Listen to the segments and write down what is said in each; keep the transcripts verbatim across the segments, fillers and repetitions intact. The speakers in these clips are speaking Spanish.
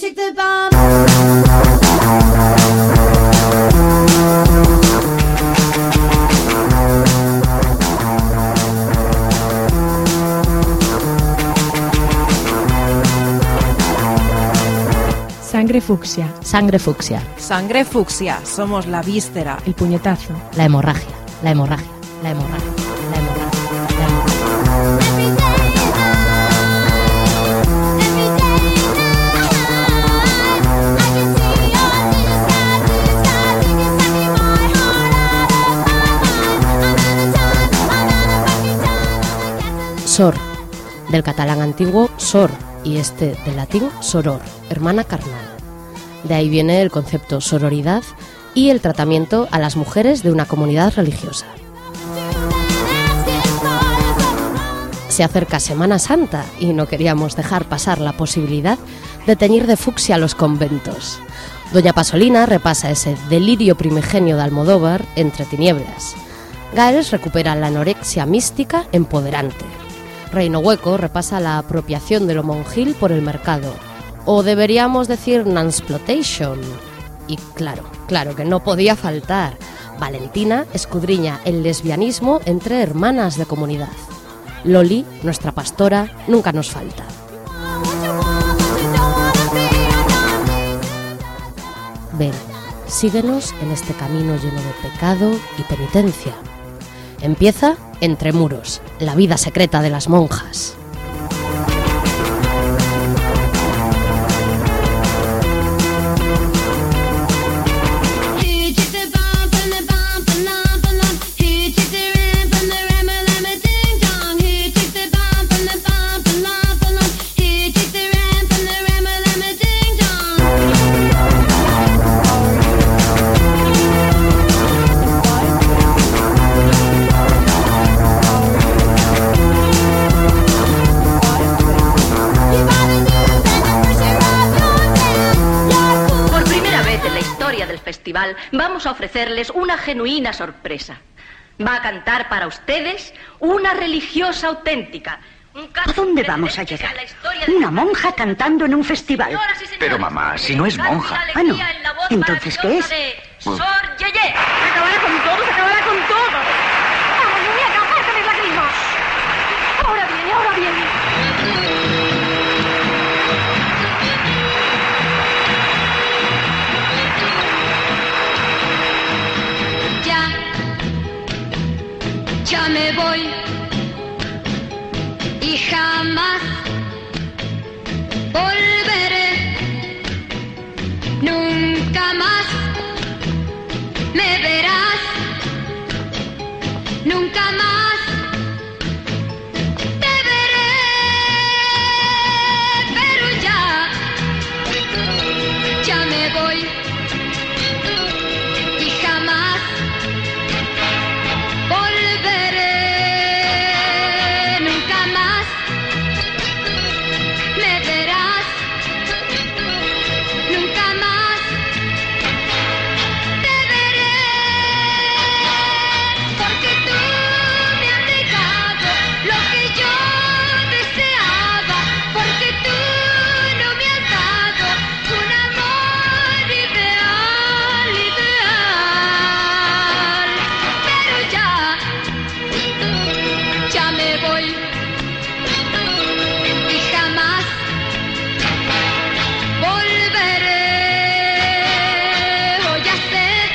check the bomb. Sangre fucsia. Sangre fucsia. Sangre fucsia. Somos la víscera. El puñetazo. La hemorragia. La hemorragia. La hemorragia. La hemorragia. La hemorragia. Sor, del catalán antiguo sor, y este del latín soror, hermana carnal. De ahí viene el concepto sororidad y el tratamiento a las mujeres de una comunidad religiosa. Se acerca Semana Santa y no queríamos dejar pasar la posibilidad de teñir de fucsia los conventos. Doña Pasolina repasa ese delirio primigenio de Almodóvar entre tinieblas. Gaels recupera la anorexia mística empoderante. Reino Hueco repasa la apropiación de lo monjil por el mercado, o deberíamos decir nansplotation. Y claro, claro que no podía faltar. Valentina escudriña el lesbianismo entre hermanas de comunidad. Loli, nuestra pastora, nunca nos falta. Ven, síguenos en este camino lleno de pecado y penitencia. Empieza Entre Muros, la vida secreta de las monjas. Vamos a ofrecerles una genuina sorpresa. Va a cantar para ustedes una religiosa auténtica. ¿A dónde vamos a llegar? Una monja cantando en un festival. Pero mamá, si no es monja. Ah, no. ¿Entonces qué es? Sor Yeye. Se acabará con todo, se acabará con todo. ¡Vamos, muñeca, apártate mis lágrimas! Ahora viene, ahora viene. Ya me voy y jamás volveré, nunca más me verás, nunca más te veré, pero ya, ya me voy y jamás volveré, nunca más me verás, nunca más te veré, porque tú me has negado lo que yo deseaba, porque tú no me has dado un amor ideal, ideal, pero ya, ya me voy y jamás volveré. Voy a ser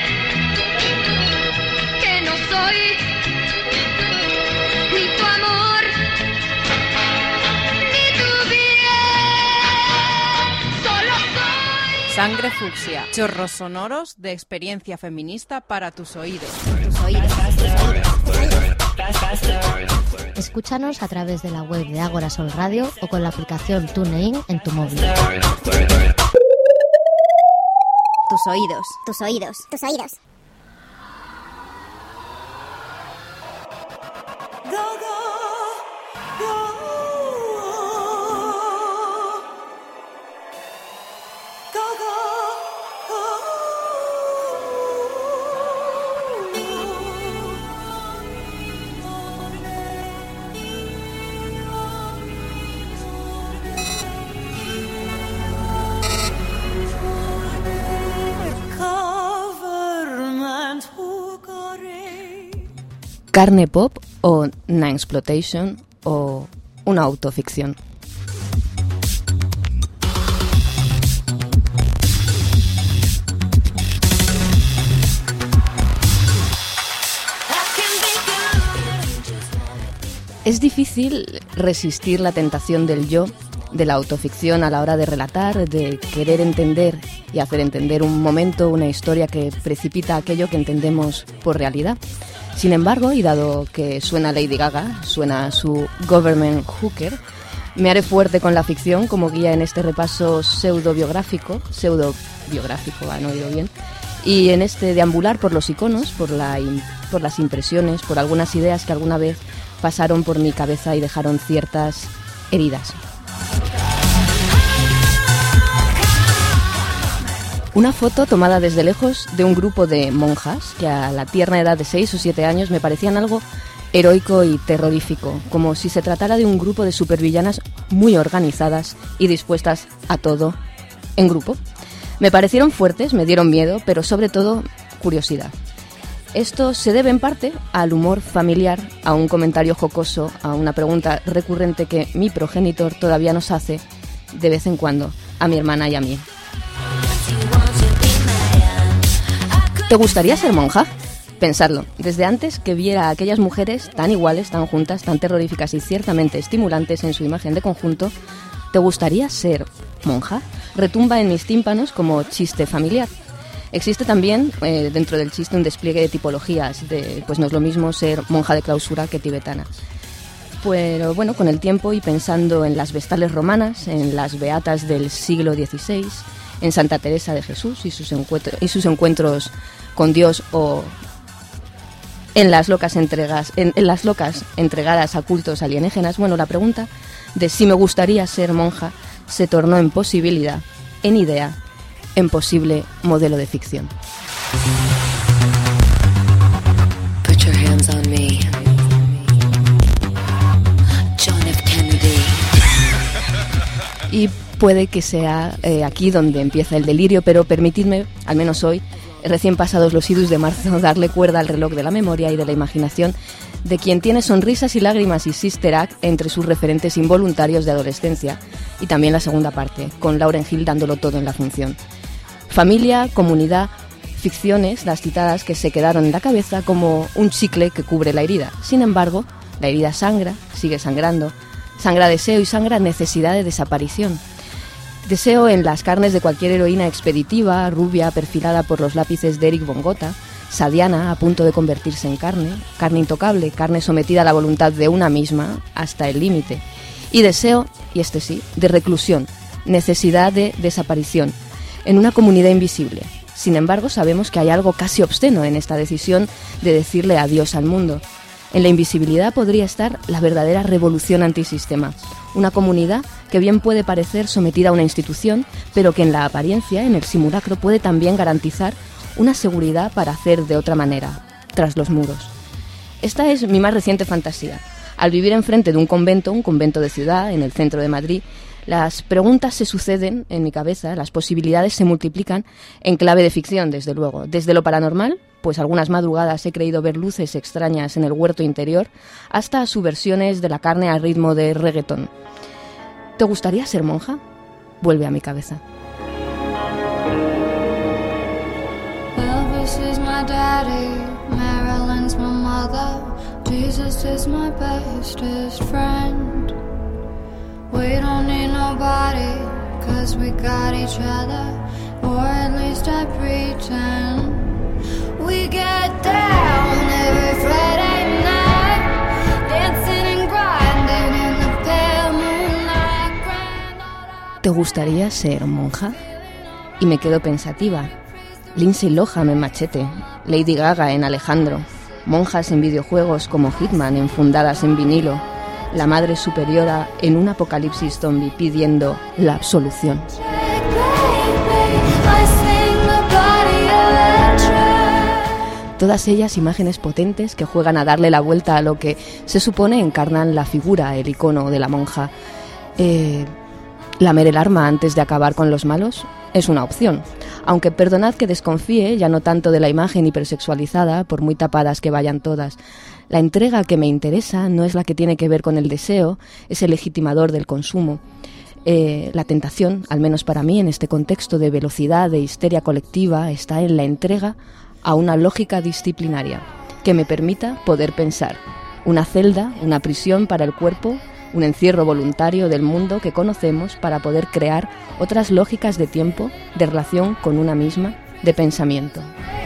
que no soy ni tu amor ni tu bien, solo soy. Sangre fucsia. Chorros sonoros de experiencia feminista para tus oídos. Escúchanos a través de la web de Ágora Sol Radio o con la aplicación TuneIn en tu móvil. Tus oídos. Tus oídos. Tus oídos. carne pop o Ninexploitation o una autoficción. Es difícil resistir la tentación del yo, de la autoficción a la hora de relatar, de querer entender y hacer entender un momento, una historia que precipita aquello que entendemos por realidad. Sin embargo, y dado que suena Lady Gaga, suena su Government Hooker, me haré fuerte con la ficción como guía en este repaso pseudobiográfico, pseudobiográfico, han oído bien, y en este deambular por los iconos, por, la, por las impresiones, por algunas ideas que alguna vez pasaron por mi cabeza y dejaron ciertas heridas. Una foto tomada desde lejos de un grupo de monjas que a la tierna edad de seis o siete años me parecían algo heroico y terrorífico, como si se tratara de un grupo de supervillanas muy organizadas y dispuestas a todo en grupo. Me parecieron fuertes, me dieron miedo, pero sobre todo curiosidad. Esto se debe en parte al humor familiar, a un comentario jocoso, a una pregunta recurrente que mi progenitor todavía nos hace de vez en cuando a mi hermana y a mí. ¿Te gustaría ser monja? Pensadlo, desde antes que viera a aquellas mujeres tan iguales, tan juntas, tan terroríficas y ciertamente estimulantes en su imagen de conjunto, ¿te gustaría ser monja? Retumba en mis tímpanos como chiste familiar. Existe también eh, dentro del chiste un despliegue de tipologías, de, pues no es lo mismo ser monja de clausura que tibetana. Pero bueno, con el tiempo y pensando en las vestales romanas, en las beatas del siglo dieciséis, en Santa Teresa de Jesús y sus, encuentro, y sus encuentros con Dios o en las, locas entregas, en, en las locas entregadas a cultos alienígenas, bueno, la pregunta de si me gustaría ser monja se tornó en posibilidad, en idea, en posible modelo de ficción. Put your hands on me. John F. Kennedy. Y puede que sea eh, aquí donde empieza el delirio, pero permitidme, al menos hoy, recién pasados los idus de marzo, darle cuerda al reloj de la memoria y de la imaginación de quien tiene Sonrisas y Lágrimas y Sister Act entre sus referentes involuntarios de adolescencia, y también la segunda parte, con Lauryn Hill dándolo todo en la función. Familia, comunidad, ficciones, las citadas que se quedaron en la cabeza como un chicle que cubre la herida. Sin embargo, la herida sangra, sigue sangrando, sangra deseo y sangra necesidad de desaparición. Deseo en las carnes de cualquier heroína expeditiva, rubia, perfilada por los lápices de Eric von Gotha, sadiana, a punto de convertirse en carne, carne intocable, carne sometida a la voluntad de una misma hasta el límite. Y deseo, y este sí, de reclusión, necesidad de desaparición, en una comunidad invisible. Sin embargo, sabemos que hay algo casi obsceno en esta decisión de decirle adiós al mundo. En la invisibilidad podría estar la verdadera revolución antisistema, una comunidad que bien puede parecer sometida a una institución, pero que en la apariencia, en el simulacro, puede también garantizar una seguridad para hacer de otra manera, tras los muros. Esta es mi más reciente fantasía. Al vivir enfrente de un convento, un convento de ciudad, en el centro de Madrid, las preguntas se suceden en mi cabeza, las posibilidades se multiplican en clave de ficción, desde luego. Desde lo paranormal, pues algunas madrugadas he creído ver luces extrañas en el huerto interior, hasta subversiones de la carne al ritmo de reggaetón. ¿Te gustaría ser monja? Vuelve a mi cabeza. Elvis is my daddy, Marilyn's my mother, Jesus is my bestest friend. We don't need nobody, cause we got each other, or at least I pretend. We get down every Friday night, dancing and grinding in the pale moonlight. ¿Te gustaría ser monja? Y me quedo pensativa. Lindsay Lohan en Machete, Lady Gaga en Alejandro, monjas en videojuegos como Hitman enfundadas en vinilo, la Madre Superiora en un apocalipsis zombie pidiendo la absolución. Todas ellas imágenes potentes que juegan a darle la vuelta a lo que se supone encarnan la figura, el icono de la monja. Eh, lamer el arma antes de acabar con los malos es una opción, aunque perdonad que desconfíe ya no tanto de la imagen hipersexualizada, por muy tapadas que vayan todas. La entrega que me interesa no es la que tiene que ver con el deseo, ese legitimador del consumo. Eh, la tentación, al menos para mí, en este contexto de velocidad, de histeria colectiva, está en la entrega a una lógica disciplinaria que me permita poder pensar. Una celda, una prisión para el cuerpo, un encierro voluntario del mundo que conocemos para poder crear otras lógicas de tiempo, de relación con una misma, de pensamiento.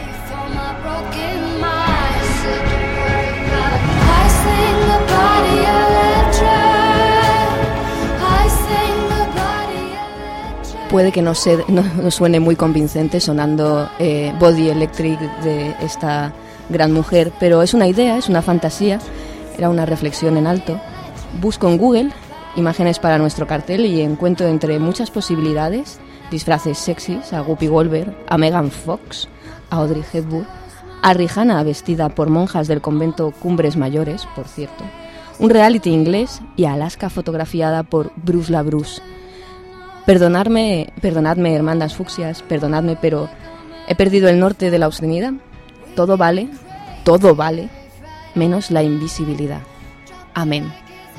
Puede que no, se, no, no suene muy convincente sonando eh, Body Electric de esta gran mujer, pero es una idea, es una fantasía, era una reflexión en alto. Busco en Google imágenes para nuestro cartel y encuentro entre muchas posibilidades disfraces sexys a Whoopi Goldberg, a Megan Fox, a Audrey Hepburn, a Rihanna vestida por monjas del convento Cumbres Mayores, por cierto, un reality inglés y a Alaska fotografiada por Bruce LaBruce. Perdonadme, perdonadme, hermanas fucsias, perdonadme, pero he perdido el norte de la obscenidad. Todo vale, todo vale, menos la invisibilidad. Amén.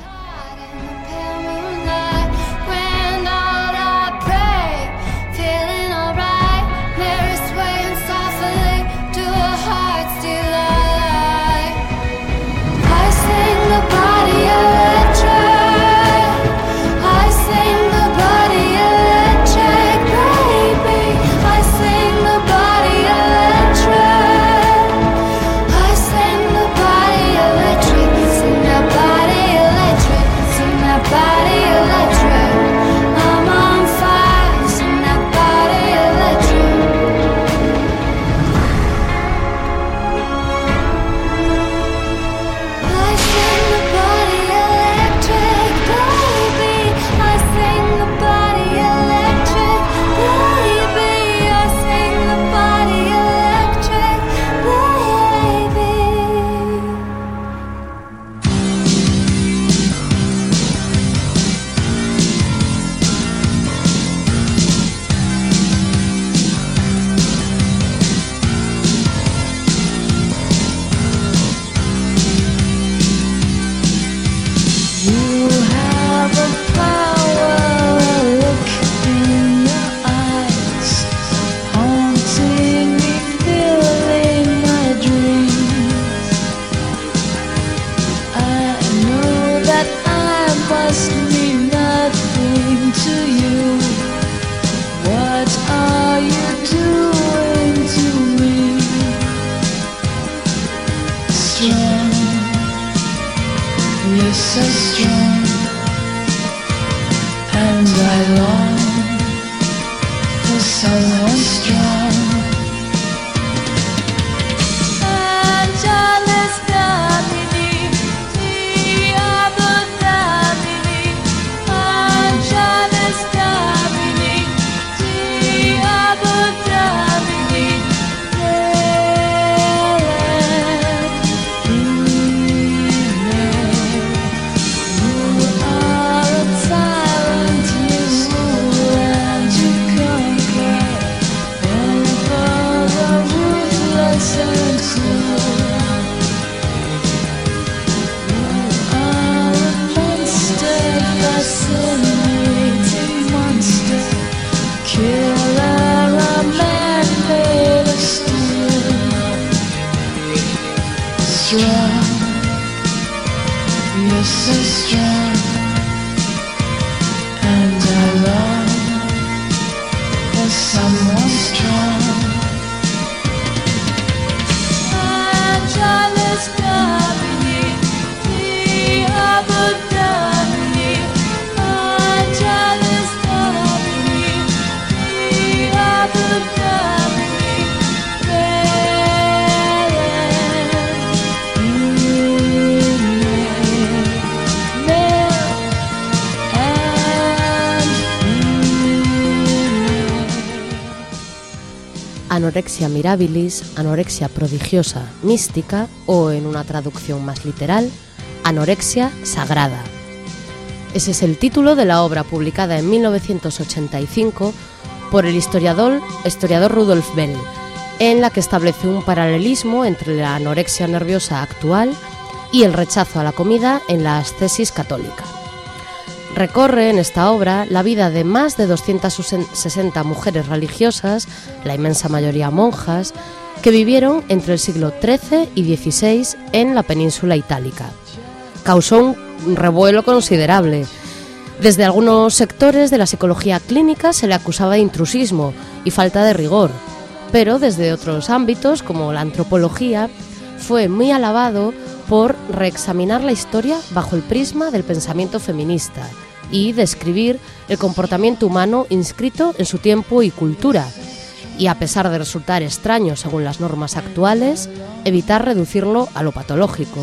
Anorexia mirabilis, anorexia prodigiosa, mística o, en una traducción más literal, anorexia sagrada. Ese es el título de la obra publicada en mil novecientos ochenta y cinco por el historiador, historiador Rudolf Bell, en la que establece un paralelismo entre la anorexia nerviosa actual, y el rechazo a la comida en la ascesis católica. Recorre en esta obra la vida de más de doscientas sesenta mujeres religiosas, la inmensa mayoría monjas, que vivieron entre el siglo trece y dieciséis en la península itálica. Causó un revuelo considerable. Desde algunos sectores de la psicología clínica se le acusaba de intrusismo y falta de rigor, pero desde otros ámbitos, como la antropología, fue muy alabado por reexaminar la historia bajo el prisma del pensamiento feminista y describir el comportamiento humano inscrito en su tiempo y cultura, y a pesar de resultar extraño según las normas actuales, evitar reducirlo a lo patológico.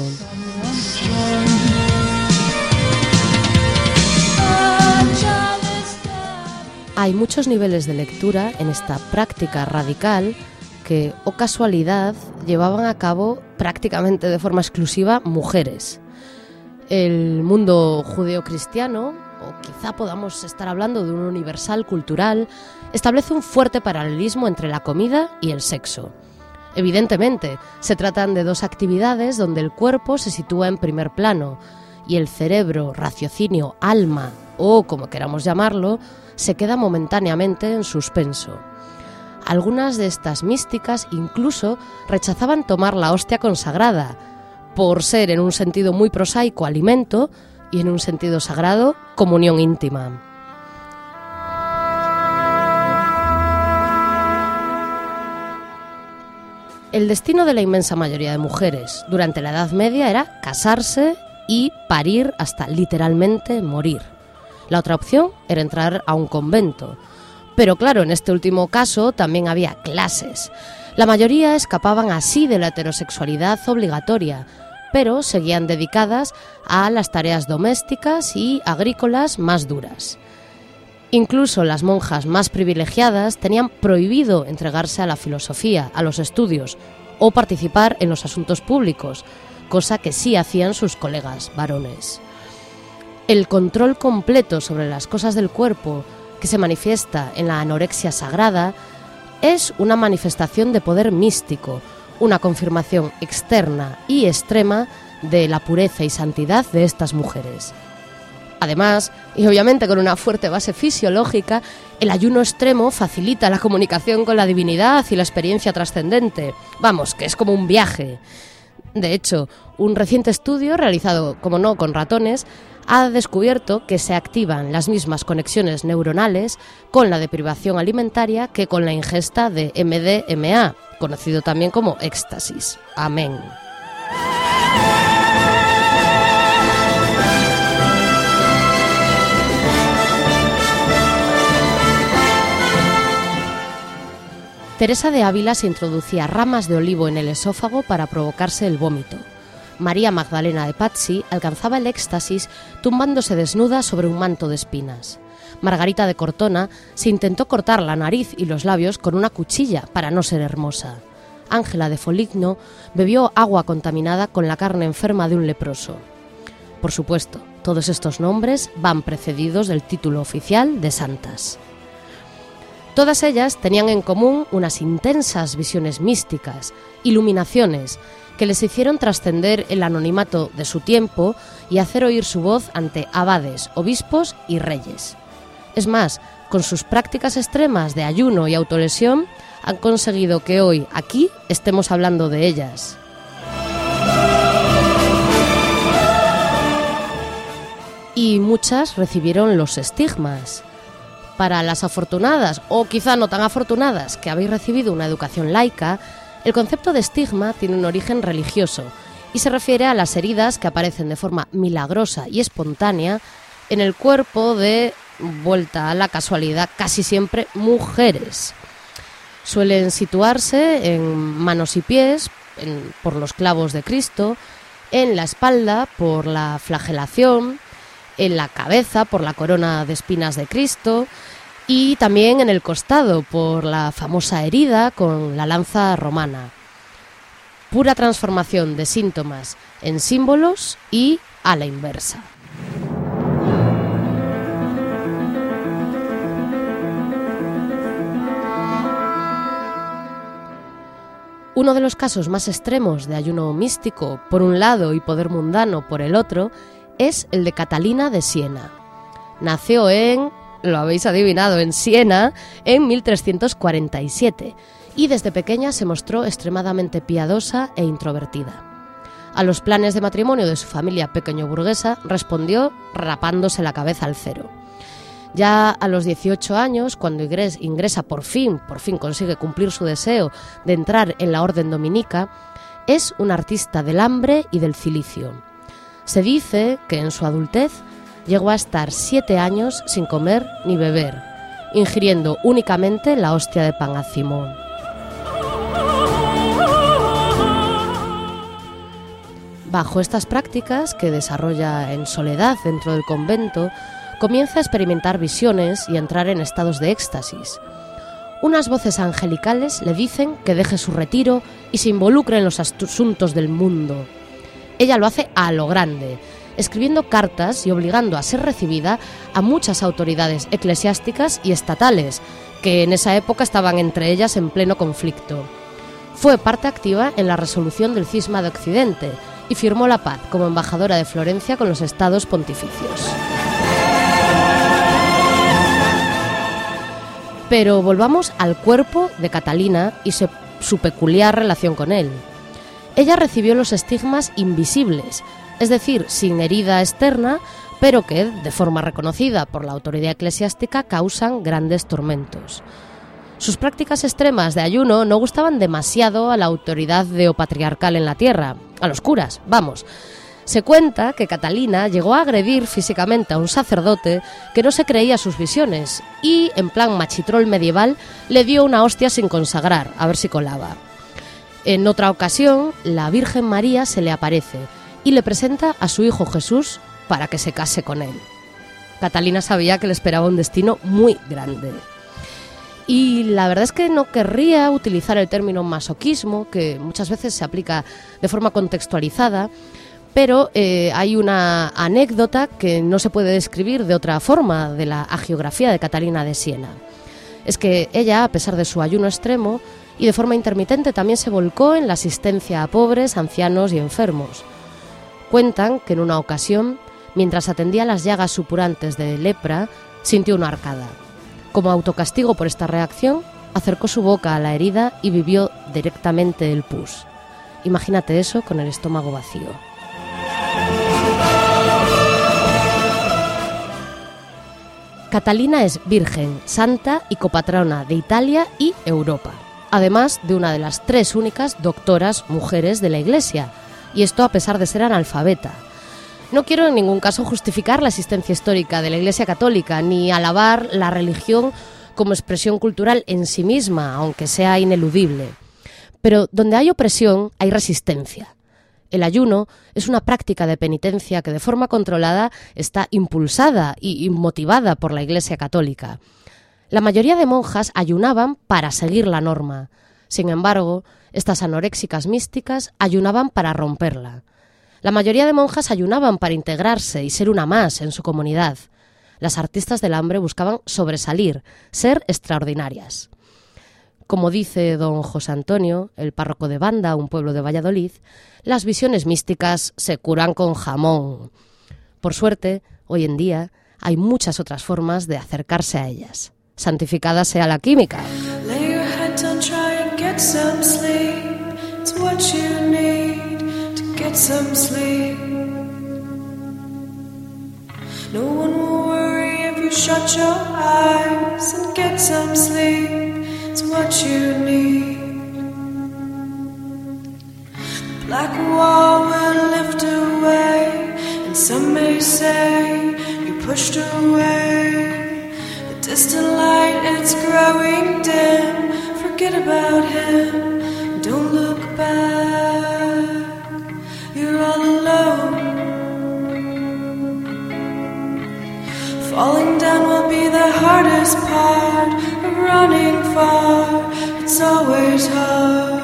Hay muchos niveles de lectura en esta práctica radical que, o casualidad, llevaban a cabo prácticamente de forma exclusiva mujeres. El mundo judeocristiano, o quizá podamos estar hablando de un universal cultural, establece un fuerte paralelismo entre la comida y el sexo. Evidentemente, se tratan de dos actividades donde el cuerpo se sitúa en primer plano y el cerebro, raciocinio, alma, o como queramos llamarlo, se queda momentáneamente en suspenso. Algunas de estas místicas incluso rechazaban tomar la hostia consagrada, por ser en un sentido muy prosaico alimento y en un sentido sagrado comunión íntima. El destino de la inmensa mayoría de mujeres durante la Edad Media era casarse y parir hasta literalmente morir. La otra opción era entrar a un convento. Pero claro, en este último caso también había clases. La mayoría escapaban así de la heterosexualidad obligatoria, pero seguían dedicadas a las tareas domésticas y agrícolas más duras. Incluso las monjas más privilegiadas tenían prohibido entregarse a la filosofía, a los estudios o participar en los asuntos públicos, cosa que sí hacían sus colegas varones. El control completo sobre las cosas del cuerpo, que se manifiesta en la anorexia sagrada, es una manifestación de poder místico, una confirmación externa y extrema de la pureza y santidad de estas mujeres. Además, y obviamente con una fuerte base fisiológica, el ayuno extremo facilita la comunicación con la divinidad y la experiencia trascendente. Vamos, que es como un viaje. De hecho, un reciente estudio realizado, como no, con ratones, ha descubierto que se activan las mismas conexiones neuronales con la deprivación alimentaria que con la ingesta de eme de eme a, conocido también como éxtasis. Amén. Teresa de Ávila se introducía ramas de olivo en el esófago para provocarse el vómito. María Magdalena de Pazzi alcanzaba el éxtasis tumbándose desnuda sobre un manto de espinas. Margarita de Cortona se intentó cortar la nariz y los labios con una cuchilla para no ser hermosa. Ángela de Foligno bebió agua contaminada con la carne enferma de un leproso. Por supuesto, todos estos nombres van precedidos del título oficial de santas. Todas ellas tenían en común unas intensas visiones místicas, iluminaciones, que les hicieron trascender el anonimato de su tiempo y hacer oír su voz ante abades, obispos y reyes. Es más, con sus prácticas extremas de ayuno y autolesión, han conseguido que hoy, aquí, estemos hablando de ellas. Y muchas recibieron los estigmas. Para las afortunadas, o quizá no tan afortunadas, que habéis recibido una educación laica, el concepto de estigma tiene un origen religioso y se refiere a las heridas que aparecen de forma milagrosa y espontánea en el cuerpo de, vuelta a la casualidad, casi siempre mujeres. Suelen situarse en manos y pies, en, por los clavos de Cristo, en la espalda por la flagelación, en la cabeza por la corona de espinas de Cristo y también en el costado por la famosa herida con la lanza romana. Pura transformación de síntomas en símbolos y a la inversa. Uno de los casos más extremos de ayuno místico por un lado y poder mundano por el otro es el de Catalina de Siena. Nació en, lo habéis adivinado, en Siena en mil trescientos cuarenta y siete y desde pequeña se mostró extremadamente piadosa e introvertida. A los planes de matrimonio de su familia pequeño-burguesa respondió rapándose la cabeza al cero. Ya a los dieciocho años, cuando ingresa por fin, por fin consigue cumplir su deseo de entrar en la orden dominica, es un artista del hambre y del cilicio. Se dice que en su adultez llegó a estar siete años sin comer ni beber, ingiriendo únicamente la hostia de pan ácimo. Bajo estas prácticas, que desarrolla en soledad dentro del convento, comienza a experimentar visiones y a entrar en estados de éxtasis. Unas voces angelicales le dicen que deje su retiro y se involucre en los asuntos del mundo. Ella lo hace a lo grande, escribiendo cartas y obligando a ser recibida a muchas autoridades eclesiásticas y estatales, que en esa época estaban entre ellas en pleno conflicto. Fue parte activa en la resolución del cisma de Occidente y firmó la paz como embajadora de Florencia con los estados pontificios. Pero volvamos al cuerpo de Catalina y su, su peculiar relación con él. Ella recibió los estigmas invisibles, es decir, sin herida externa, pero que, de forma reconocida por la autoridad eclesiástica, causan grandes tormentos. Sus prácticas extremas de ayuno no gustaban demasiado a la autoridad deopatriarcal en la tierra, a los curas, vamos. Se cuenta que Catalina llegó a agredir físicamente a un sacerdote que no se creía sus visiones y, en plan machitrol medieval, le dio una hostia sin consagrar, a ver si colaba. En otra ocasión, la Virgen María se le aparece y le presenta a su hijo Jesús para que se case con él. Catalina sabía que le esperaba un destino muy grande. Y la verdad es que no querría utilizar el término masoquismo, que muchas veces se aplica de forma contextualizada, pero eh, hay una anécdota que no se puede describir de otra forma de la hagiografía de Catalina de Siena. Es que ella, a pesar de su ayuno extremo y de forma intermitente, también se volcó en la asistencia a pobres, ancianos y enfermos. Cuentan que en una ocasión, mientras atendía las llagas supurantes de lepra, sintió una arcada. Como autocastigo por esta reacción, acercó su boca a la herida y vivió directamente el pus. Imagínate eso con el estómago vacío. Catalina es virgen, santa y copatrona de Italia y Europa, además de una de las tres únicas doctoras mujeres de la Iglesia, y esto a pesar de ser analfabeta. No quiero en ningún caso justificar la existencia histórica de la Iglesia Católica, ni alabar la religión como expresión cultural en sí misma, aunque sea ineludible. Pero donde hay opresión, hay resistencia. El ayuno es una práctica de penitencia que de forma controlada está impulsada y motivada por la Iglesia Católica. La mayoría de monjas ayunaban para seguir la norma. Sin embargo, estas anoréxicas místicas ayunaban para romperla. La mayoría de monjas ayunaban para integrarse y ser una más en su comunidad. Las artistas del hambre buscaban sobresalir, ser extraordinarias. Como dice don José Antonio, el párroco de Banda, un pueblo de Valladolid, las visiones místicas se curan con jamón. Por suerte, hoy en día hay muchas otras formas de acercarse a ellas. Santificada sea la química. Lay your head down, try and get some sleep. It's what you need to get some sleep. No one will worry if you shut your eyes and get some sleep. It's what you need. The black wall will lift away, and some may say you pushed away. The distant light, it's growing dim. Forget about him, don't look back. You're all alone. Falling down will be the hardest part of running far. It's always hard.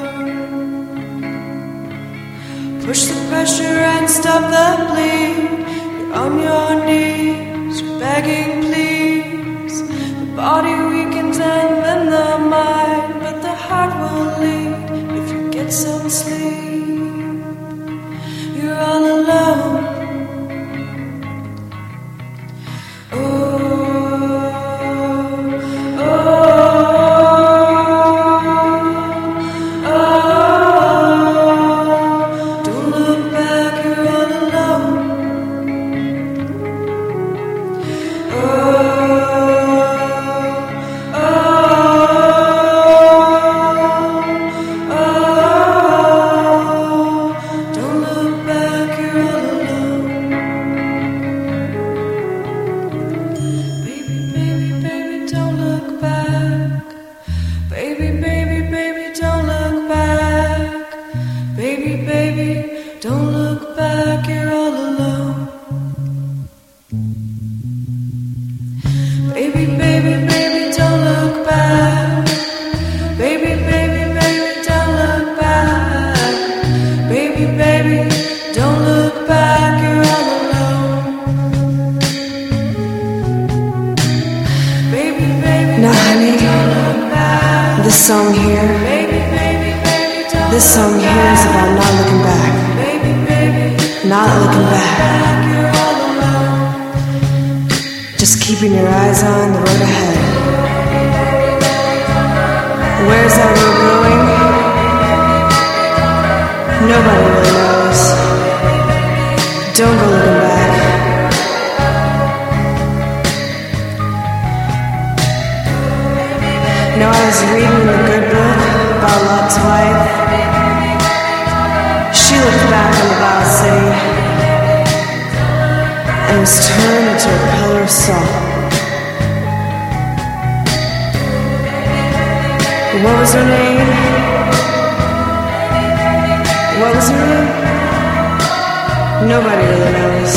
Push the pressure and stop the bleed. You're on your knees, you're begging please. The body weakens and then the mind, but the heart will lead if you get This song here, this song here is about not looking back, not looking back. Just keeping your eyes on the road ahead. Where's that road going? Nobody really knows. Don't go looking back. No, I was reading the good book about Lot's wife. She looked back on the vile city and was turned into a pillar of salt. What was her name? What was her name? Nobody really knows.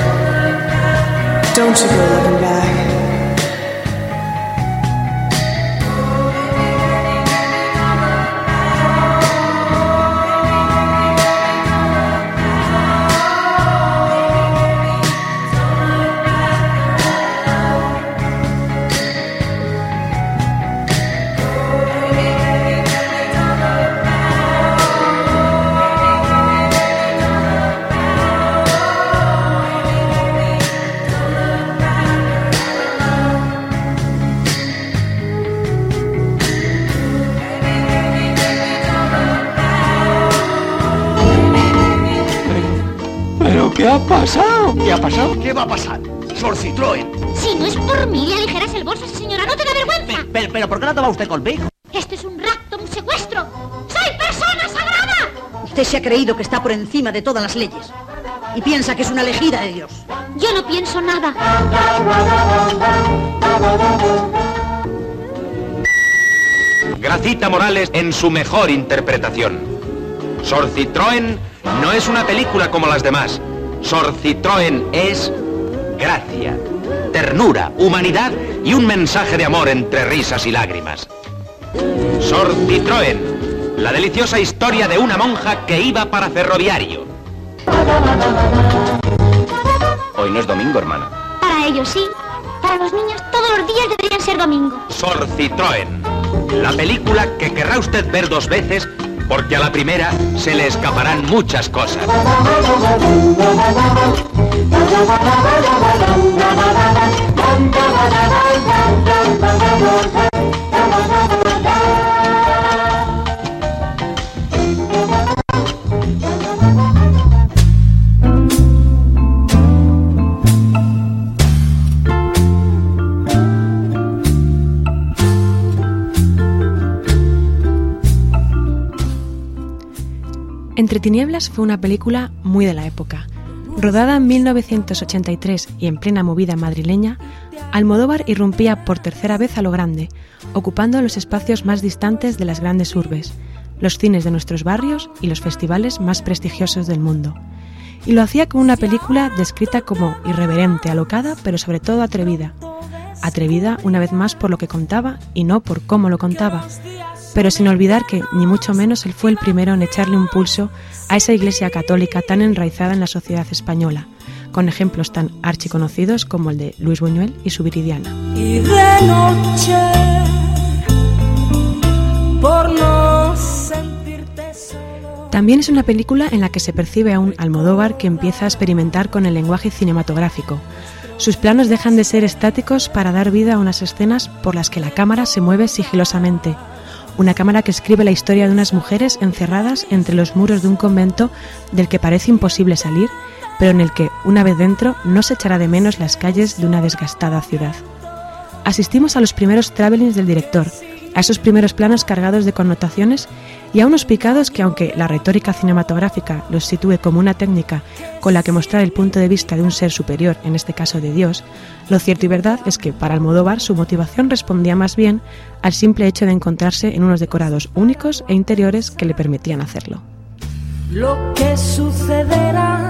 Don't you go looking back. ¿Qué ha pasado? ¿Qué ha pasado? ¿Qué va a pasar? Sor Citroën. Si no es por mí, le aligeras el bolso, señora. ¿No te da vergüenza? Pero, pero ¿por qué no toma usted conmigo? Esto es un rapto, un secuestro. ¡Soy persona sagrada! Usted se ha creído que está por encima de todas las leyes y piensa que es una elegida de Dios. Yo no pienso nada. Gracita Morales en su mejor interpretación. Sor Citroën no es una película como las demás. Sor Citroën es gracia, ternura, humanidad y un mensaje de amor entre risas y lágrimas. Sor Citroën, la deliciosa historia de una monja que iba para ferroviario. Hoy no es domingo, hermano. Para ellos sí. Para los niños todos los días deberían ser domingo. Sor Citroën, la película que querrá usted ver dos veces porque a la primera se le escaparán muchas cosas. Entre tinieblas fue una película muy de la época. Rodada en mil novecientos ochenta y tres y en plena movida madrileña, Almodóvar irrumpía por tercera vez a lo grande, ocupando los espacios más distantes de las grandes urbes, los cines de nuestros barrios y los festivales más prestigiosos del mundo. Y lo hacía con una película descrita como irreverente, alocada, pero sobre todo atrevida. Atrevida, una vez más, por lo que contaba y no por cómo lo contaba, pero sin olvidar que, ni mucho menos, él fue el primero en echarle un pulso a esa Iglesia católica tan enraizada en la sociedad española, con ejemplos tan archiconocidos como el de Luis Buñuel y su Viridiana. Y de noche, por no sentirte solo. También es una película en la que se percibe a un Almodóvar que empieza a experimentar con el lenguaje cinematográfico. Sus planos dejan de ser estáticos para dar vida a unas escenas por las que la cámara se mueve sigilosamente. Una cámara que escribe la historia de unas mujeres encerradas entre los muros de un convento del que parece imposible salir, pero en el que, una vez dentro, no se echará de menos las calles de una desgastada ciudad. Asistimos a los primeros travelings del director, a esos primeros planos cargados de connotaciones y a unos picados que, aunque la retórica cinematográfica los sitúe como una técnica con la que mostrar el punto de vista de un ser superior, en este caso de Dios, lo cierto y verdad es que para Almodóvar su motivación respondía más bien al simple hecho de encontrarse en unos decorados únicos e interiores que le permitían hacerlo. Lo que sucederá,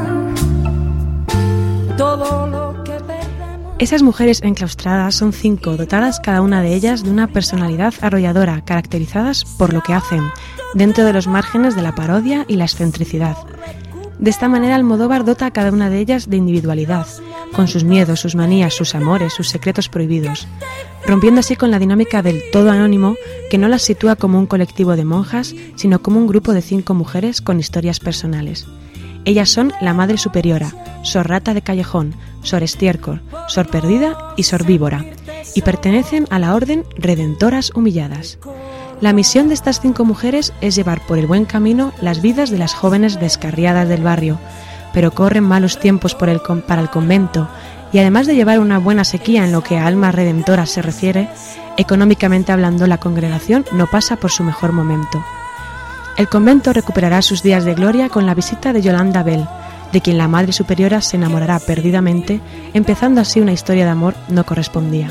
todo lo que perdemos. Esas mujeres enclaustradas son cinco, dotadas cada una de ellas de una personalidad arrolladora, caracterizadas por lo que hacen, dentro de los márgenes de la parodia y la excentricidad. De esta manera Almodóvar dota a cada una de ellas de individualidad, con sus miedos, sus manías, sus amores, sus secretos prohibidos, rompiendo así con la dinámica del todo anónimo que no las sitúa como un colectivo de monjas, sino como un grupo de cinco mujeres con historias personales. Ellas son la Madre Superiora, Sor Rata de Callejón, Sor Estiércol, Sor Perdida y Sor Víbora, y pertenecen a la Orden Redentoras Humilladas. La misión de estas cinco mujeres es llevar por el buen camino las vidas de las jóvenes descarriadas del barrio, pero corren malos tiempos por el, para el convento, y además de llevar una buena sequía en lo que a almas redentoras se refiere, económicamente hablando la congregación no pasa por su mejor momento. El convento recuperará sus días de gloria con la visita de Yolanda Bell, de quien la Madre Superiora se enamorará perdidamente, empezando así una historia de amor no correspondida.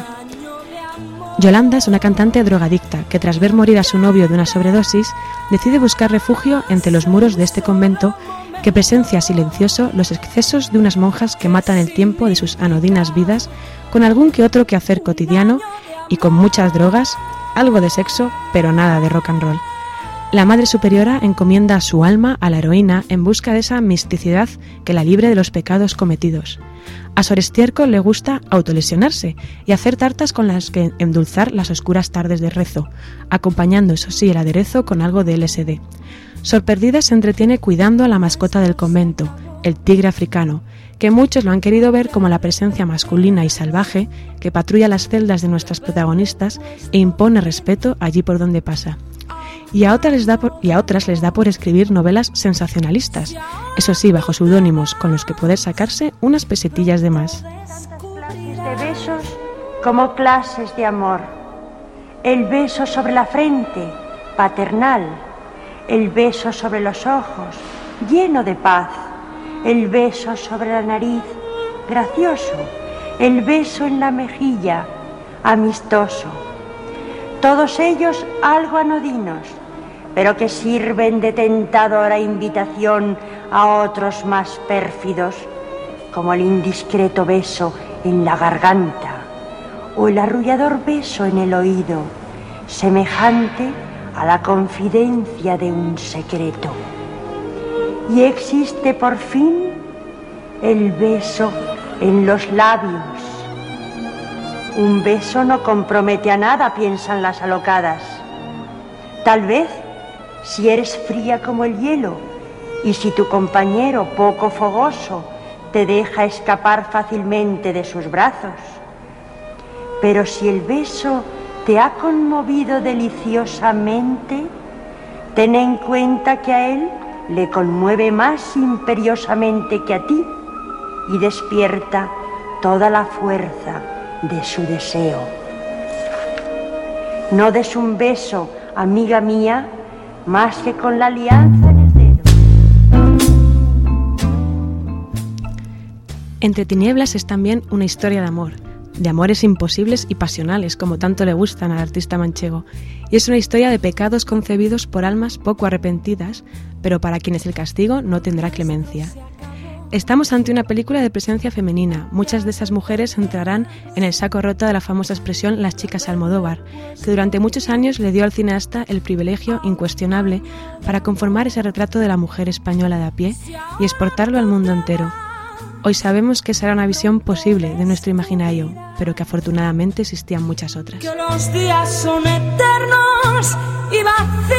Yolanda es una cantante drogadicta que, tras ver morir a su novio de una sobredosis, decide buscar refugio entre los muros de este convento que presencia silencioso los excesos de unas monjas que matan el tiempo de sus anodinas vidas con algún que otro quehacer cotidiano y con muchas drogas, algo de sexo, pero nada de rock and roll. La Madre Superiora encomienda su alma a la heroína en busca de esa misticidad que la libre de los pecados cometidos. A Sor Estiércol le gusta autolesionarse y hacer tartas con las que endulzar las oscuras tardes de rezo, acompañando, eso sí, el aderezo con algo de L S D. Sor Perdida se entretiene cuidando a la mascota del convento, el tigre africano, que muchos lo han querido ver como la presencia masculina y salvaje que patrulla las celdas de nuestras protagonistas e impone respeto allí por donde pasa. Y a, otras les da por, y a otras les da por escribir novelas sensacionalistas, eso sí, bajo seudónimos con los que poder sacarse unas pesetillas de más. Clases de besos como clases de amor. El beso sobre la frente, paternal. El beso sobre los ojos, lleno de paz. El beso sobre la nariz, gracioso. El beso en la mejilla, amistoso. Todos ellos algo anodinos, pero que sirven de tentadora invitación a otros más pérfidos, como el indiscreto beso en la garganta o el arrullador beso en el oído, semejante a la confidencia de un secreto. Y existe por fin el beso en los labios. Un beso no compromete a nada, piensan las alocadas. Tal vez si eres fría como el hielo y si tu compañero, poco fogoso, te deja escapar fácilmente de sus brazos. Pero si el beso te ha conmovido deliciosamente, ten en cuenta que a él le conmueve más imperiosamente que a ti y despierta toda la fuerza de su deseo. No des un beso, amiga mía, más que con la alianza en el dedo. Entre tinieblas es también una historia de amor, de amores imposibles y pasionales, como tanto le gustan al artista manchego, y es una historia de pecados concebidos por almas poco arrepentidas, pero para quienes el castigo no tendrá clemencia. Estamos ante una película de presencia femenina. Muchas de esas mujeres entrarán en el saco roto de la famosa expresión las chicas Almodóvar, que durante muchos años le dio al cineasta el privilegio incuestionable para conformar ese retrato de la mujer española de a pie y exportarlo al mundo entero. Hoy sabemos que esa era una visión posible de nuestro imaginario, pero que afortunadamente existían muchas otras. Que los días son eternos y vacíos.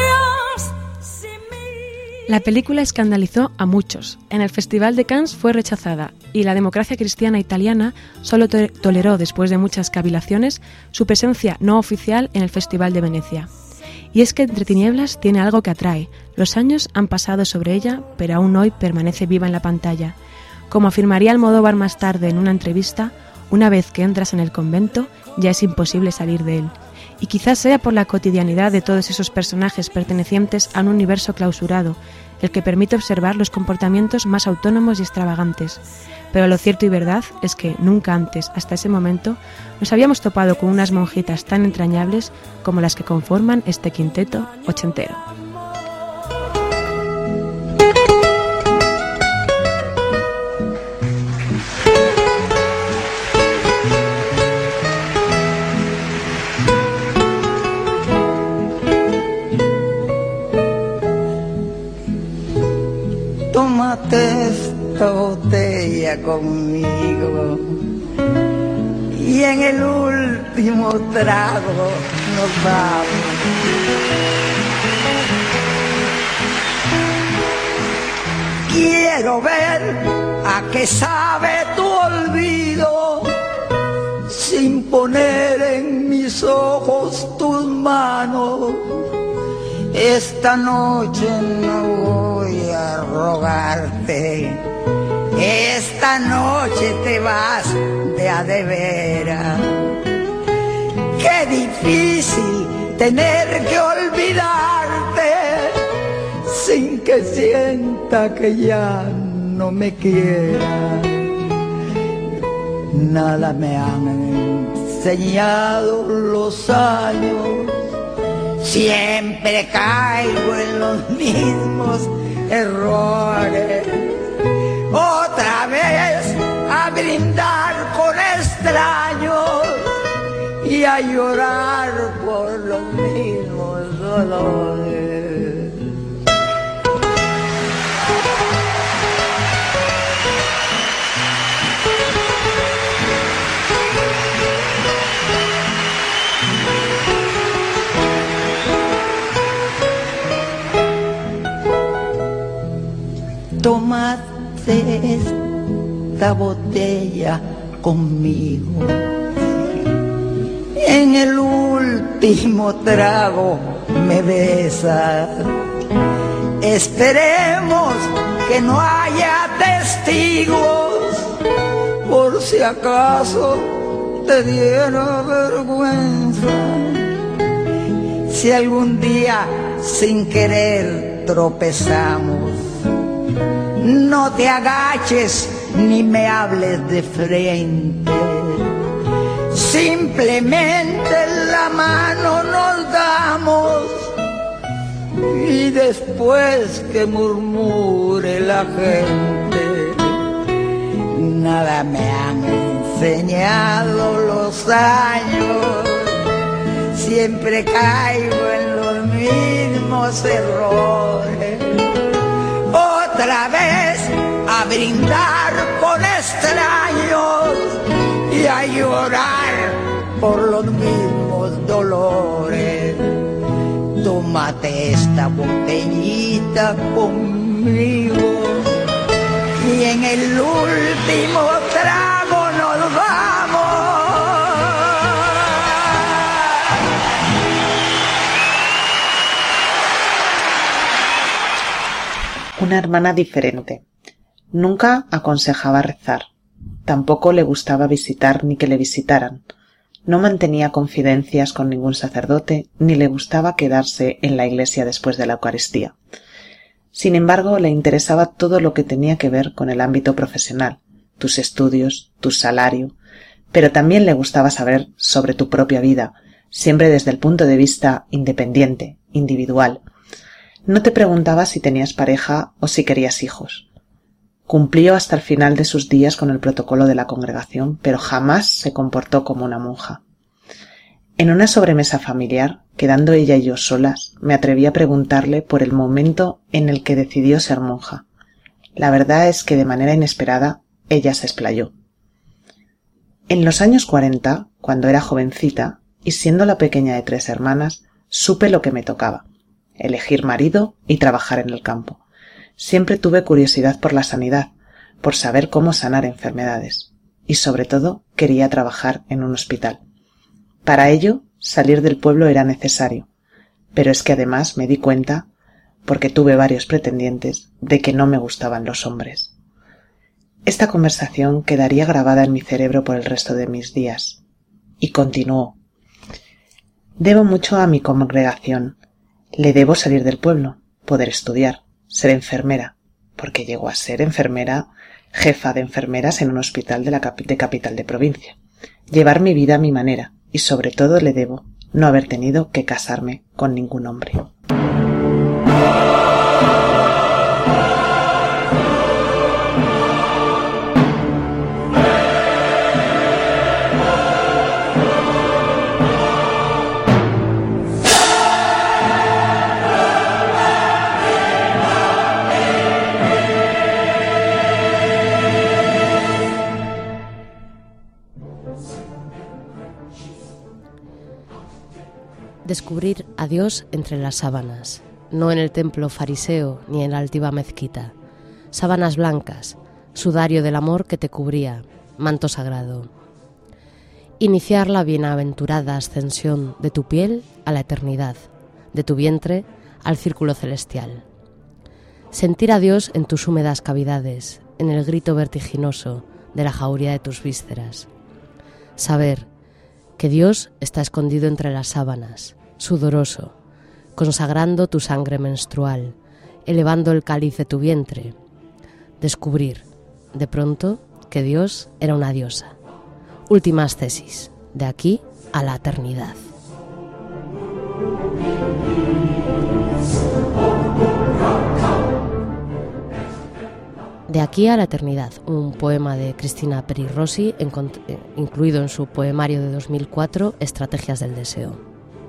La película escandalizó a muchos. En el Festival de Cannes fue rechazada y la democracia cristiana italiana solo to- toleró, después de muchas cavilaciones, su presencia no oficial en el Festival de Venecia. Y es que Entre tinieblas tiene algo que atrae. Los años han pasado sobre ella, pero aún hoy permanece viva en la pantalla. Como afirmaría Almodóvar más tarde en una entrevista, una vez que entras en el convento, ya es imposible salir de él. Y quizás sea por la cotidianidad de todos esos personajes pertenecientes a un universo clausurado, el que permite observar los comportamientos más autónomos y extravagantes. Pero lo cierto y verdad es que nunca antes, hasta ese momento, nos habíamos topado con unas monjitas tan entrañables como las que conforman este quinteto ochentero. Tómate esta botella botella conmigo y en el último trago nos vamos. Quiero ver a qué sabe tu olvido sin poner en mis ojos tus manos. Esta noche no voy a rogarte, esta noche te vas de a de veras. Qué difícil tener que olvidarte sin que sienta que ya no me quiera. Nada me han enseñado los años, siempre caigo en los mismos errores. Otra vez a brindar con extraños y a llorar por los mismos dolores. Tómate esta botella conmigo, en el último trago me besas. Esperemos que no haya testigos, por si acaso te diera vergüenza. Si algún día sin querer tropezamos, no te agaches ni me hables de frente, simplemente la mano nos damos y después que murmure la gente. Nada me han enseñado los años, siempre caigo en los mismos errores. Otra vez a brindar con extraños y a llorar por los mismos dolores. Tómate esta botellita conmigo y en el último trago nos vamos. Una hermana diferente. Nunca aconsejaba rezar. Tampoco le gustaba visitar ni que le visitaran. No mantenía confidencias con ningún sacerdote, ni le gustaba quedarse en la iglesia después de la Eucaristía. Sin embargo, le interesaba todo lo que tenía que ver con el ámbito profesional, tus estudios, tu salario, pero también le gustaba saber sobre tu propia vida, siempre desde el punto de vista independiente, individual. No te preguntaba si tenías pareja o si querías hijos. Cumplió hasta el final de sus días con el protocolo de la congregación, pero jamás se comportó como una monja. En una sobremesa familiar, quedando ella y yo solas, me atreví a preguntarle por el momento en el que decidió ser monja. La verdad es que de manera inesperada ella se explayó. En los años cuarenta, cuando era jovencita, y siendo la pequeña de tres hermanas, supe lo que me tocaba: elegir marido y trabajar en el campo. Siempre tuve curiosidad por la sanidad, por saber cómo sanar enfermedades, y sobre todo quería trabajar en un hospital. Para ello, salir del pueblo era necesario, pero es que además me di cuenta, porque tuve varios pretendientes, de que no me gustaban los hombres. Esta conversación quedaría grabada en mi cerebro por el resto de mis días. Y continuó. Debo mucho a mi congregación. Le debo salir del pueblo, poder estudiar, ser enfermera, porque llegó a ser enfermera, jefa de enfermeras en un hospital de la cap- de capital de provincia, llevar mi vida a mi manera, y sobre todo le debo no haber tenido que casarme con ningún hombre. descubrir a Dios entre las sábanas, no en el templo fariseo ni en la altiva mezquita. Sábanas blancas, sudario del amor que te cubría, manto sagrado. Iniciar la bienaventurada ascensión de tu piel a la eternidad, de tu vientre al círculo celestial. Sentir a Dios en tus húmedas cavidades, en el grito vertiginoso de la jauría de tus vísceras. Saber que Dios está escondido entre las sábanas, sudoroso, consagrando tu sangre menstrual, elevando el cáliz de tu vientre. Descubrir, de pronto, que Dios era una diosa. Última ascesis, de aquí a la eternidad. De aquí a la eternidad, un poema de Cristina Peri Rossi, incluido en su poemario de dos mil cuatro, Estrategias del deseo.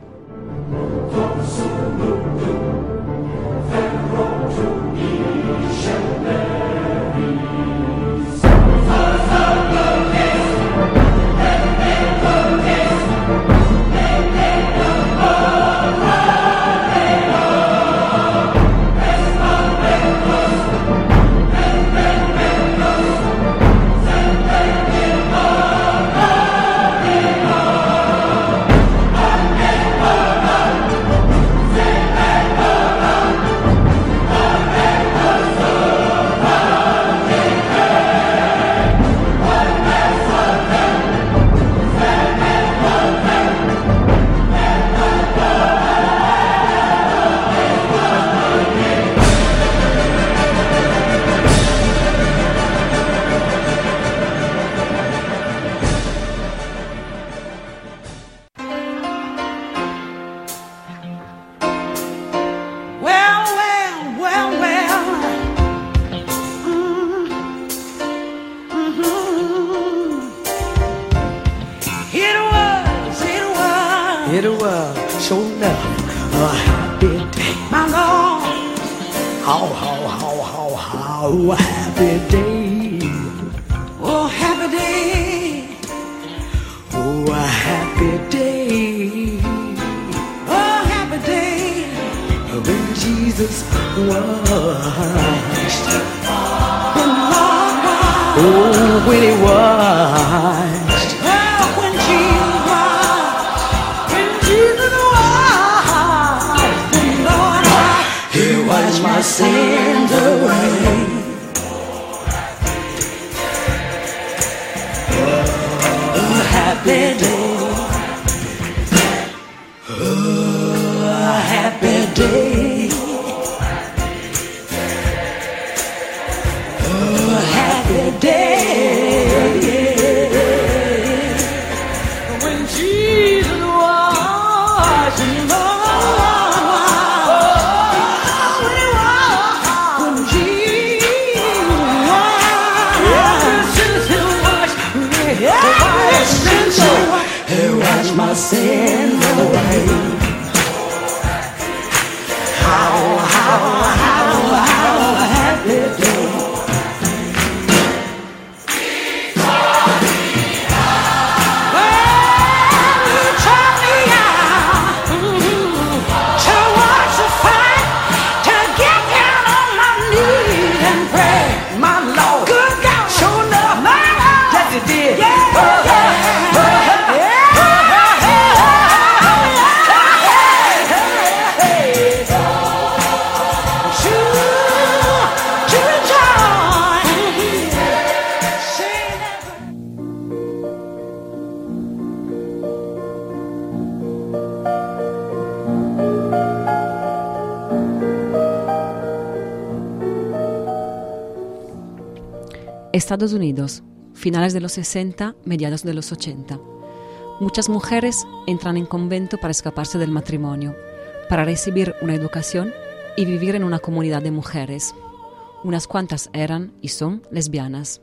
Estados Unidos, finales de los sesenta, mediados de los ochenta. Muchas mujeres entran en convento para escaparse del matrimonio, para recibir una educación y vivir en una comunidad de mujeres. Unas cuantas eran y son lesbianas.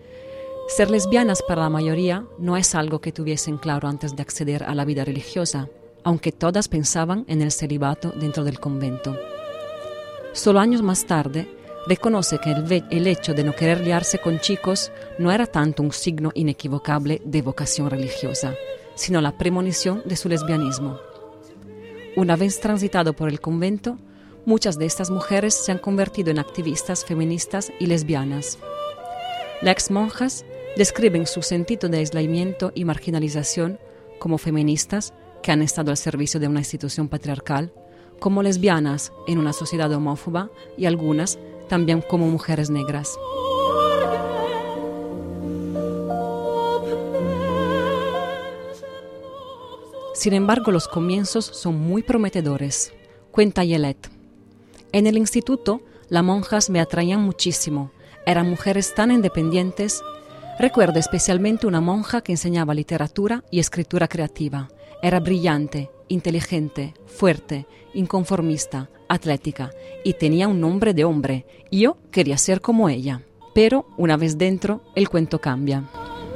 Ser lesbianas para la mayoría no es algo que tuviesen claro antes de acceder a la vida religiosa, aunque todas pensaban en el celibato dentro del convento. Solo años más tarde, reconoce que el, el hecho de no querer liarse con chicos no era tanto un signo inequivocable de vocación religiosa, sino la premonición de su lesbianismo. Una vez transitado por el convento, muchas de estas mujeres se han convertido en activistas feministas y lesbianas. Las ex-monjas describen su sentido de aislamiento y marginalización como feministas que han estado al servicio de una institución patriarcal, como lesbianas en una sociedad homófoba y algunas también como mujeres negras. Sin embargo, los comienzos son muy prometedores, cuenta Yelet. En el instituto, las monjas me atraían muchísimo. Eran mujeres tan independientes. Recuerdo especialmente una monja que enseñaba literatura y escritura creativa. Era brillante, inteligente, fuerte, inconformista, atlética y tenía un nombre de hombre. Yo quería ser como ella. Pero, una vez dentro, el cuento cambia.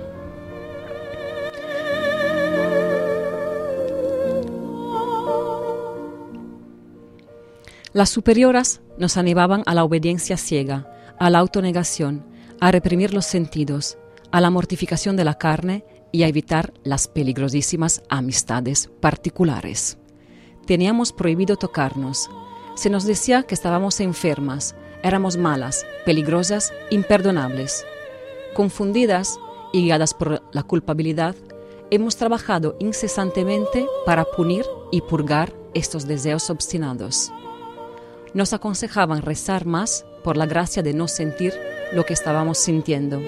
Las superioras nos animaban a la obediencia ciega, a la autonegación, a reprimir los sentidos, a la mortificación de la carne y a evitar las peligrosísimas amistades particulares. Teníamos prohibido tocarnos. Se nos decía que estábamos enfermas, éramos malas, peligrosas, imperdonables. Confundidas y guiadas por la culpabilidad, hemos trabajado incesantemente para punir y purgar estos deseos obstinados. Nos aconsejaban rezar más por la gracia de no sentir lo que estábamos sintiendo.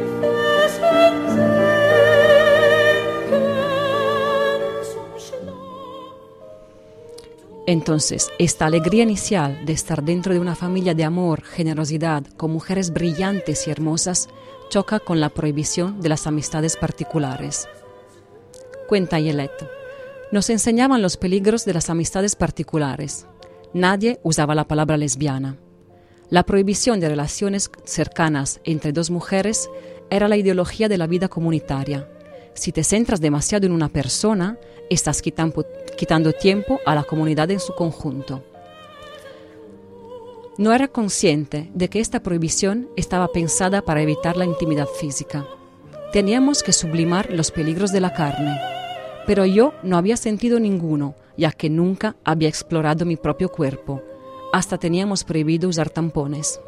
Entonces, esta alegría inicial de estar dentro de una familia de amor, generosidad, con mujeres brillantes y hermosas, choca con la prohibición de las amistades particulares. Cuenta Yelet, nos enseñaban los peligros de las amistades particulares. Nadie usaba la palabra lesbiana. La prohibición de relaciones cercanas entre dos mujeres era la ideología de la vida comunitaria. Si te centras demasiado en una persona, estás quitando, quitando tiempo a la comunidad en su conjunto. No era consciente de que esta prohibición estaba pensada para evitar la intimidad física. Teníamos que sublimar los peligros de la carne. Pero yo no había sentido ninguno, ya que nunca había explorado mi propio cuerpo. Hasta teníamos prohibido usar tampones.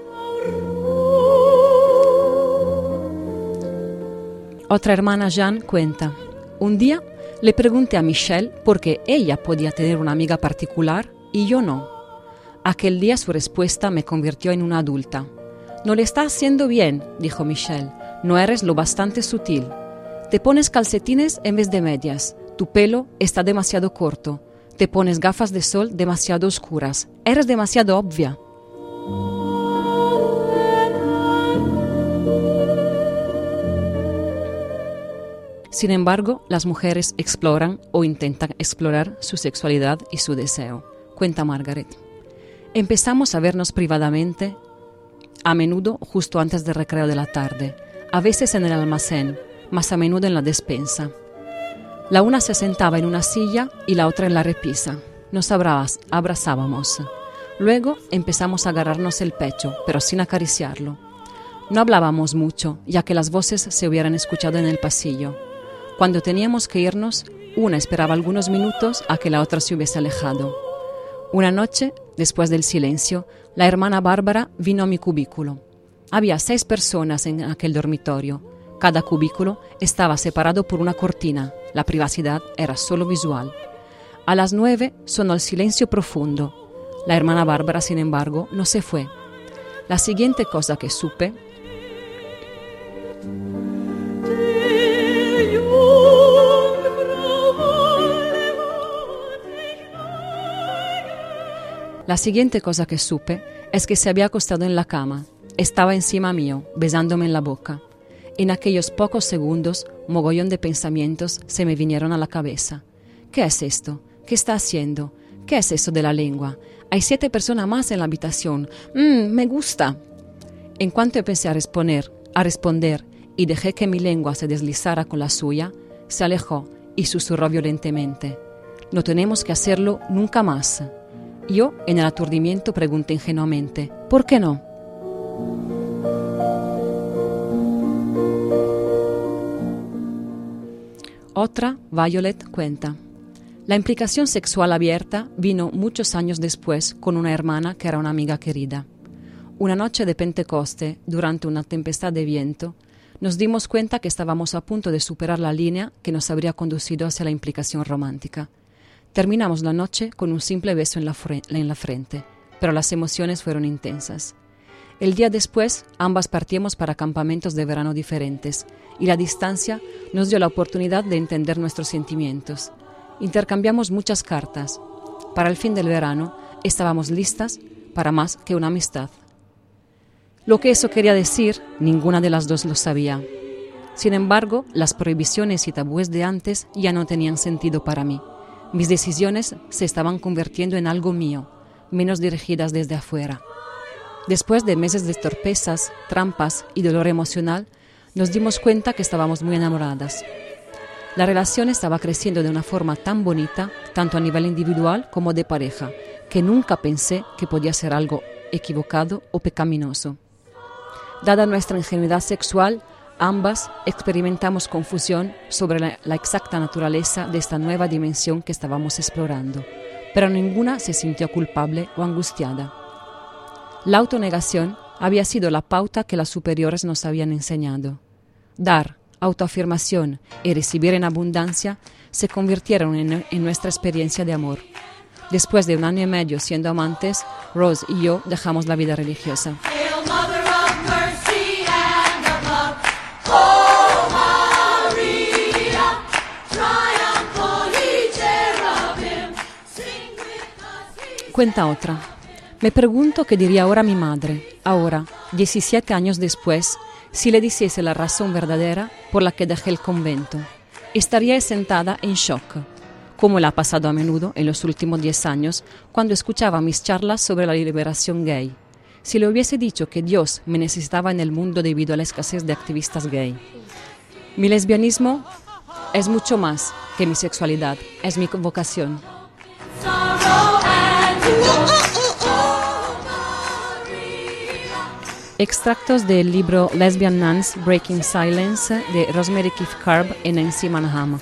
Otra hermana, Jeanne, cuenta: un día le pregunté a Michelle por qué ella podía tener una amiga particular y yo no. Aquel día su respuesta me convirtió en una adulta. «No le está haciendo bien», dijo Michelle. «No eres lo bastante sutil. Te pones calcetines en vez de medias. Tu pelo está demasiado corto. Te pones gafas de sol demasiado oscuras. Eres demasiado obvia». Sin embargo, las mujeres exploran o intentan explorar su sexualidad y su deseo, cuenta Margaret. Empezamos a vernos privadamente, a menudo justo antes del recreo de la tarde, a veces en el almacén, más a menudo en la despensa. La una se sentaba en una silla y la otra en la repisa. Nos abrazábamos. Luego empezamos a agarrarnos el pecho, pero sin acariciarlo. No hablábamos mucho, ya que las voces se hubieran escuchado en el pasillo. Cuando teníamos que irnos, una esperaba algunos minutos a que la otra se hubiese alejado. Una noche, después del silencio, la hermana Bárbara vino a mi cubículo. Había seis personas en aquel dormitorio. Cada cubículo estaba separado por una cortina. La privacidad era solo visual. A las nueve sonó el silencio profundo. La hermana Bárbara, sin embargo, no se fue. La siguiente cosa que supe... La siguiente cosa que supe es que se había acostado en la cama. Estaba encima mío, besándome en la boca. En aquellos pocos segundos, mogollón de pensamientos se me vinieron a la cabeza. ¿Qué es esto? ¿Qué está haciendo? ¿Qué es eso de la lengua? Hay siete personas más en la habitación. ¡Mmm, me gusta! En cuanto empecé a responder, a responder y dejé que mi lengua se deslizara con la suya, se alejó y susurró violentamente. No tenemos que hacerlo nunca más. Yo, en el aturdimiento, pregunté ingenuamente, ¿por qué no? Otra, Violet, cuenta, La implicación sexual abierta vino muchos años después con una hermana que era una amiga querida. Una noche de Pentecoste, durante una tempestad de viento, nos dimos cuenta que estábamos a punto de superar la línea que nos habría conducido hacia la implicación romántica. Terminamos la noche con un simple beso en la, fre- en la frente, pero las emociones fueron intensas. El día después, ambas partimos para campamentos de verano diferentes, y la distancia nos dio la oportunidad de entender nuestros sentimientos. Intercambiamos muchas cartas. Para el fin del verano, estábamos listas para más que una amistad. Lo que eso quería decir, ninguna de las dos lo sabía. Sin embargo, las prohibiciones y tabúes de antes ya no tenían sentido para mí. Mis decisiones se estaban convirtiendo en algo mío, menos dirigidas desde afuera. Después de meses de torpezas, trampas y dolor emocional, nos dimos cuenta que estábamos muy enamoradas. La relación estaba creciendo de una forma tan bonita, tanto a nivel individual como de pareja, que nunca pensé que podía ser algo equivocado o pecaminoso. Dada nuestra ingenuidad sexual, ambas experimentamos confusión sobre la, la exacta naturaleza de esta nueva dimensión que estábamos explorando, pero ninguna se sintió culpable o angustiada. La autonegación había sido la pauta que las superiores nos habían enseñado. Dar, autoafirmación y recibir en abundancia se convirtieron en, en nuestra experiencia de amor. Después de un año y medio siendo amantes, Rose y yo dejamos la vida religiosa. Cuenta otra. Me pregunto qué diría ahora mi madre, ahora, diecisiete años después, si le dijese la razón verdadera por la que dejé el convento. Estaría sentada en shock, como le ha pasado a menudo en los últimos diez años cuando escuchaba mis charlas sobre la liberación gay. Si le hubiese dicho que Dios me necesitaba en el mundo debido a la escasez de activistas gay. Mi lesbianismo es mucho más que mi sexualidad, es mi vocación. Extractos del libro Lesbian Nuns Breaking Silence de Rosemary Keith Carb y Nancy Manham.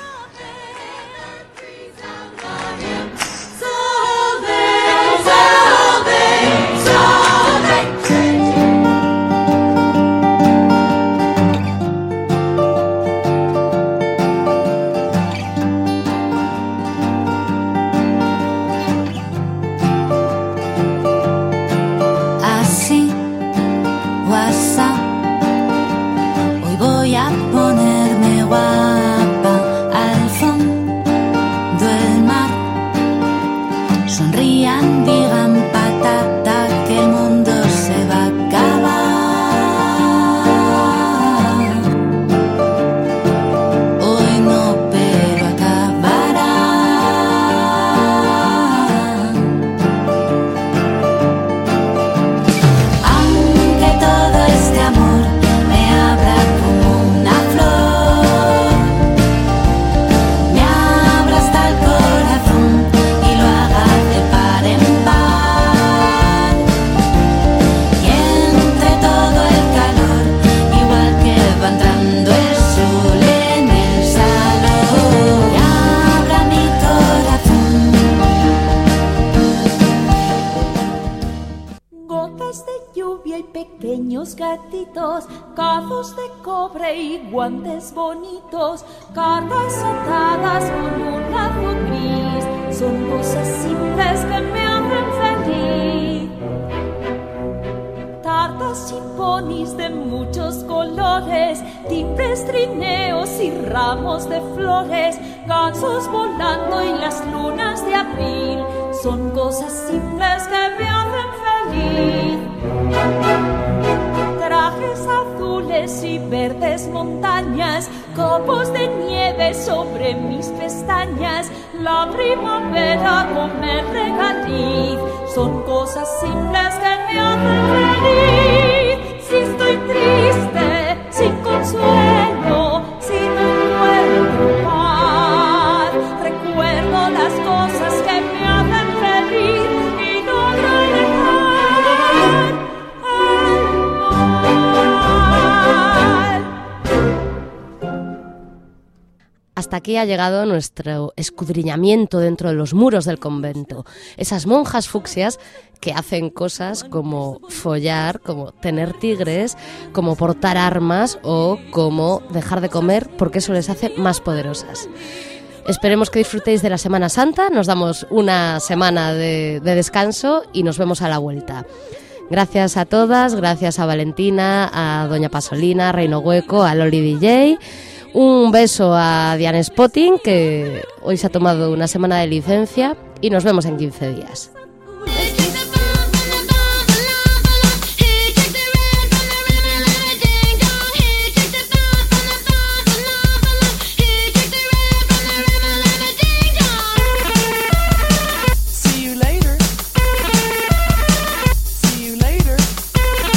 Cazos de cobre y guantes bonitos, cartas atadas con un lazo gris, son cosas simples que me hacen feliz. Tartas y ponis de muchos colores, timbres, trineos y ramos de flores, gansos volando y las lunas de abril, son cosas simples que me hacen feliz. Trajes azules y verdes montañas, copos de nieve sobre mis pestañas, la primavera con el regaliz, son cosas simples que me hacen feliz. Si estoy triste, sin consuelo, si no encuentro paz, recuerdo las cosas que me hacen feliz y logro dejar. hasta aquí ha llegado nuestro escudriñamiento dentro de los muros del convento. Esas monjas fucsias que hacen cosas como follar, como tener tigres, como portar armas o como dejar de comer, porque eso les hace más poderosas. Esperemos que disfrutéis de la Semana Santa, nos damos una semana de, de descanso y nos vemos a la vuelta. Gracias a todas, gracias a Valentina, a Doña Pasolina, a Reino Hueco, a Loli D J. Un beso a Diane Spotting, que hoy se ha tomado una semana de licencia, y nos vemos en quince días.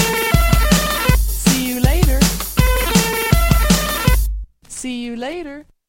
See you later.